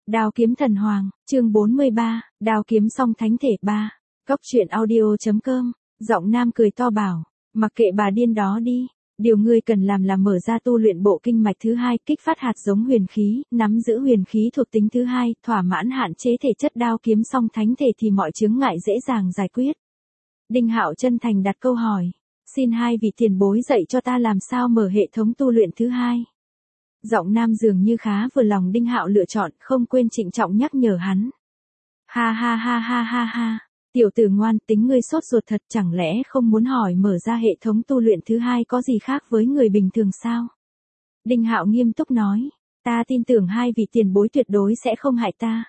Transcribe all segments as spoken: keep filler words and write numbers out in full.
Đao kiếm thần hoàng, chương bốn mươi ba, đao kiếm song thánh thể ba. Cốc truyện audio.com, giọng nam cười to bảo, mặc kệ bà điên đó đi, điều ngươi cần làm là mở ra tu luyện bộ kinh mạch thứ hai, kích phát hạt giống huyền khí, nắm giữ huyền khí thuộc tính thứ hai, thỏa mãn hạn chế thể chất đao kiếm song thánh thể thì mọi chướng ngại dễ dàng giải quyết. Đinh Hạo chân thành đặt câu hỏi, xin hai vị tiền bối dạy cho ta làm sao mở hệ thống tu luyện thứ hai. Giọng nam dường như khá vừa lòng Đinh Hạo lựa chọn, không quên trịnh trọng nhắc nhở hắn. Ha ha ha ha ha ha, tiểu tử ngoan, tính ngươi sốt ruột thật, chẳng lẽ không muốn hỏi mở ra hệ thống tu luyện thứ hai có gì khác với người bình thường sao? Đinh Hạo nghiêm túc nói, ta tin tưởng hai vị tiền bối tuyệt đối sẽ không hại ta.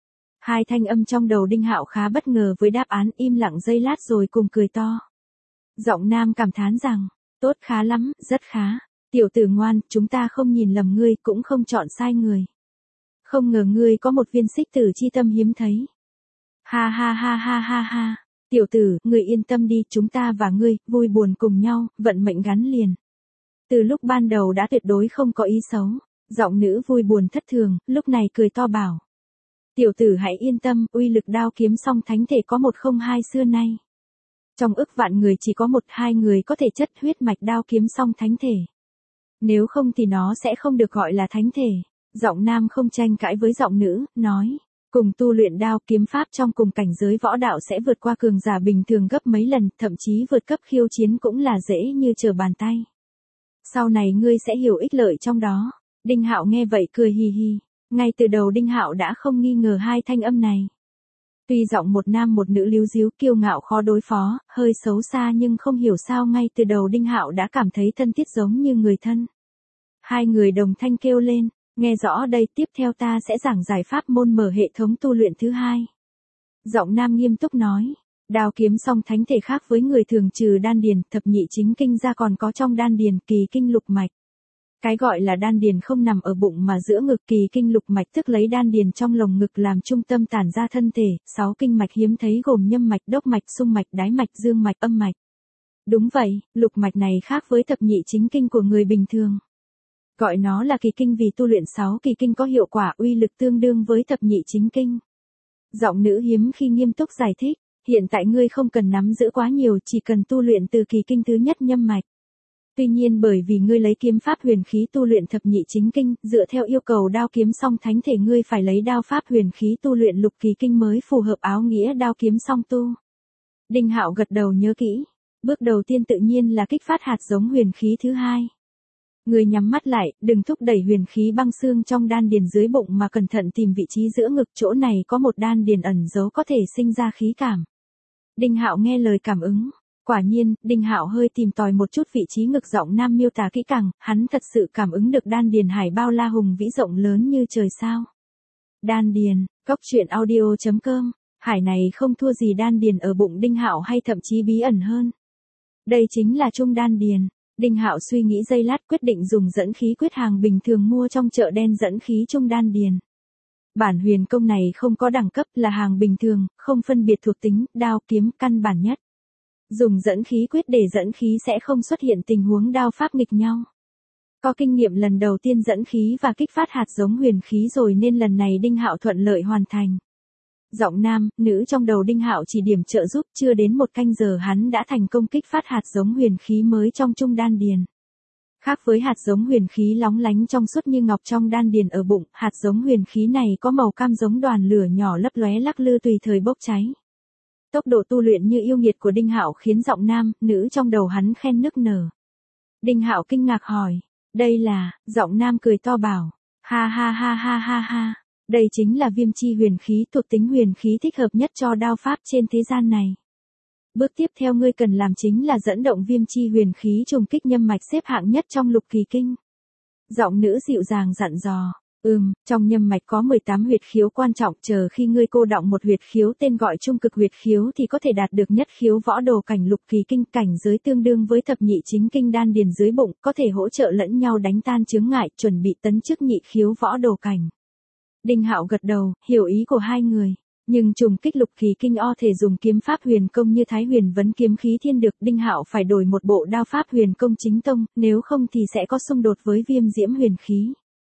Hai thanh âm trong đầu Đinh Hạo khá bất ngờ với đáp án, im lặng giây lát rồi cùng cười to. Giọng nam cảm thán rằng, tốt, khá lắm, rất khá. Tiểu tử ngoan, chúng ta không nhìn lầm ngươi, cũng không chọn sai người. Không ngờ ngươi có một viên xích tử chi tâm hiếm thấy. Ha ha ha ha ha ha. Tiểu tử, ngươi yên tâm đi, chúng ta và ngươi, vui buồn cùng nhau, vận mệnh gắn liền. Từ lúc ban đầu đã tuyệt đối không có ý xấu. Giọng nữ vui buồn thất thường, lúc này cười to bảo. Tiểu tử hãy yên tâm, uy lực đao kiếm song thánh thể có một không hai xưa nay. Trong ức vạn người chỉ có một hai người có thể chất huyết mạch đao kiếm song thánh thể. Nếu không thì nó sẽ không được gọi là thánh thể. Giọng nam không tranh cãi với giọng nữ, nói, cùng tu luyện đao kiếm pháp trong cùng cảnh giới võ đạo sẽ vượt qua cường giả bình thường gấp mấy lần, thậm chí vượt cấp khiêu chiến cũng là dễ như trở bàn tay. Sau này ngươi sẽ hiểu ích lợi trong đó. Đinh Hạo nghe vậy cười hì hì. Ngay từ đầu Đinh Hạo đã không nghi ngờ hai thanh âm này. Tuy giọng một nam một nữ líu díu, kiêu ngạo khó đối phó, hơi xấu xa, nhưng không hiểu sao ngay từ đầu Đinh Hạo đã cảm thấy thân thiết giống như người thân. Hai người đồng thanh kêu lên, nghe rõ đây, tiếp theo ta sẽ giảng giải pháp môn mở hệ thống tu luyện thứ hai. Giọng nam nghiêm túc nói, đao kiếm song thánh thể khác với người thường, trừ đan điền, thập nhị chính kinh ra còn có trong đan điền kỳ kinh lục mạch. Cái gọi là đan điền không nằm ở bụng mà giữa ngực, kỳ kinh lục mạch tức lấy đan điền trong lồng ngực làm trung tâm tản ra thân thể, sáu kinh mạch hiếm thấy gồm nhâm mạch, đốc mạch, xung mạch, đái mạch, dương mạch, âm mạch. Đúng vậy, lục mạch này khác với thập nhị chính kinh của người bình thường. Gọi nó là kỳ kinh vì tu luyện sáu kỳ kinh có hiệu quả uy lực tương đương với thập nhị chính kinh. Giọng nữ hiếm khi nghiêm túc giải thích, hiện tại ngươi không cần nắm giữ quá nhiều, chỉ cần tu luyện từ kỳ kinh thứ nhất nhâm mạch. Tuy nhiên bởi vì ngươi lấy kiếm pháp huyền khí tu luyện thập nhị chính kinh, dựa theo yêu cầu đao kiếm song thánh thể ngươi phải lấy đao pháp huyền khí tu luyện lục kỳ kinh mới phù hợp áo nghĩa đao kiếm song tu. Đinh Hạo gật đầu nhớ kỹ. Bước đầu tiên tự nhiên là kích phát hạt giống huyền khí thứ hai. Ngươi nhắm mắt lại, đừng thúc đẩy huyền khí băng xương trong đan điền dưới bụng mà cẩn thận tìm vị trí giữa ngực, chỗ này có một đan điền ẩn giấu có thể sinh ra khí cảm. Đinh Hạo nghe lời cảm ứng. Quả nhiên, Đinh Hạo hơi tìm tòi một chút vị trí ngực, giọng nam miêu tả kỹ càng, hắn thật sự cảm ứng được đan điền hải bao la hùng vĩ rộng lớn như trời sao. Đan điền, cốc truyện audio.com, hải này không thua gì đan điền ở bụng Đinh Hạo hay thậm chí bí ẩn hơn. Đây chính là trung đan điền. Đinh Hạo suy nghĩ giây lát quyết định dùng dẫn khí quyết hàng bình thường mua trong chợ đen dẫn khí trung đan điền. Bản huyền công này không có đẳng cấp, là hàng bình thường, không phân biệt thuộc tính, đao kiếm căn bản nhất. Dùng dẫn khí quyết để dẫn khí sẽ không xuất hiện tình huống đao pháp nghịch nhau. Có kinh nghiệm lần đầu tiên dẫn khí và kích phát hạt giống huyền khí rồi nên lần này Đinh Hạo thuận lợi hoàn thành. Giọng nam, nữ trong đầu Đinh Hạo chỉ điểm trợ giúp, chưa đến một canh giờ hắn đã thành công kích phát hạt giống huyền khí mới trong trung đan điền. Khác với hạt giống huyền khí lóng lánh trong suốt như ngọc trong đan điền ở bụng, hạt giống huyền khí này có màu cam giống đoàn lửa nhỏ lấp lóe lắc lư tùy thời bốc cháy. Tốc độ tu luyện như yêu nghiệt của Đinh Hạo khiến giọng nam, nữ trong đầu hắn khen nức nở. Đinh Hạo kinh ngạc hỏi, đây là, giọng nam cười to bảo, ha ha ha ha ha ha, đây chính là viêm chi huyền khí, thuộc tính huyền khí thích hợp nhất cho đao pháp trên thế gian này. Bước tiếp theo ngươi cần làm chính là dẫn động viêm chi huyền khí trùng kích nhâm mạch xếp hạng nhất trong lục kỳ kinh. Giọng nữ dịu dàng dặn dò. Ừm, trong nhâm mạch có mười tám huyệt khiếu quan trọng, chờ khi ngươi cô đọng một huyệt khiếu tên gọi trung cực huyệt khiếu thì có thể đạt được nhất khiếu võ đồ cảnh lục kỳ kinh, cảnh giới tương đương với thập nhị chính kinh đan điền dưới bụng, có thể hỗ trợ lẫn nhau đánh tan chướng ngại, chuẩn bị tấn chức nhị khiếu võ đồ cảnh. Đinh Hạo gật đầu, hiểu ý của hai người. Nhưng trùng kích lục kỳ kinh o thể dùng kiếm pháp huyền công như Thái Huyền Vấn kiếm khí thiên được, Đinh Hạo phải đổi một bộ đao pháp huyền công chính tông, nếu không thì sẽ có xung đột với viêm diễm huyền khí.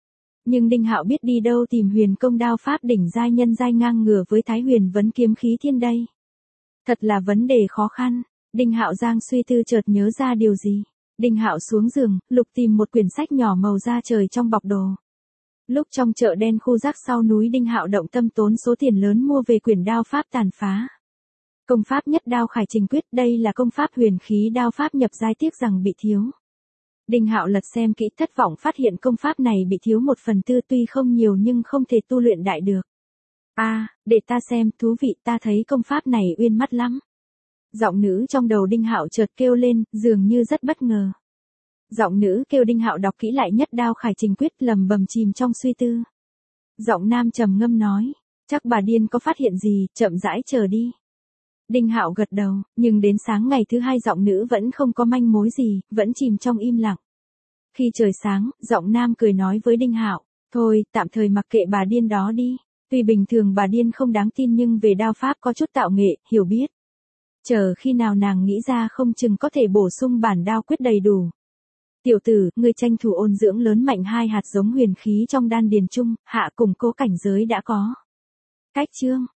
Nhưng Đinh Hạo biết đi đâu tìm huyền công đao pháp đỉnh giai nhân giai ngang ngửa với Thái Huyền Vấn kiếm khí thiên đây. Thật là vấn đề khó khăn. Đinh Hạo giang suy tư chợt nhớ ra điều gì. Đinh Hạo xuống giường, lục tìm một quyển sách nhỏ màu da trời trong bọc đồ. Lúc trong chợ đen khu rác sau núi, Đinh Hạo động tâm tốn số tiền lớn mua về quyển đao pháp tàn phá. Công pháp nhất đao khải trình quyết, đây là công pháp huyền khí đao pháp nhập giai, tiếc rằng bị thiếu. Đinh Hạo lật xem kỹ, thất vọng phát hiện công pháp này bị thiếu một phần tư, tuy không nhiều nhưng không thể tu luyện đại được. A, à, để ta xem, thú vị, ta thấy công pháp này uyên mắt lắm. Giọng nữ trong đầu Đinh Hạo chợt kêu lên, dường như rất bất ngờ. Giọng nữ kêu Đinh Hạo đọc kỹ lại nhất đao khải trình quyết, lầm bầm chìm trong suy tư. Giọng nam trầm ngâm nói, chắc bà điên có phát hiện gì, chậm rãi chờ đi. Đinh Hạo gật đầu, nhưng đến sáng ngày thứ hai giọng nữ vẫn không có manh mối gì, vẫn chìm trong im lặng. Khi trời sáng, giọng nam cười nói với Đinh Hạo, thôi, tạm thời mặc kệ bà điên đó đi. Tuy bình thường bà điên không đáng tin nhưng về đao pháp có chút tạo nghệ, hiểu biết. Chờ khi nào nàng nghĩ ra không chừng có thể bổ sung bản đao quyết đầy đủ. Tiểu tử, ngươi tranh thủ ôn dưỡng lớn mạnh hai hạt giống huyền khí trong đan điền chung, hạ củng cố cảnh giới đã có. Cách chương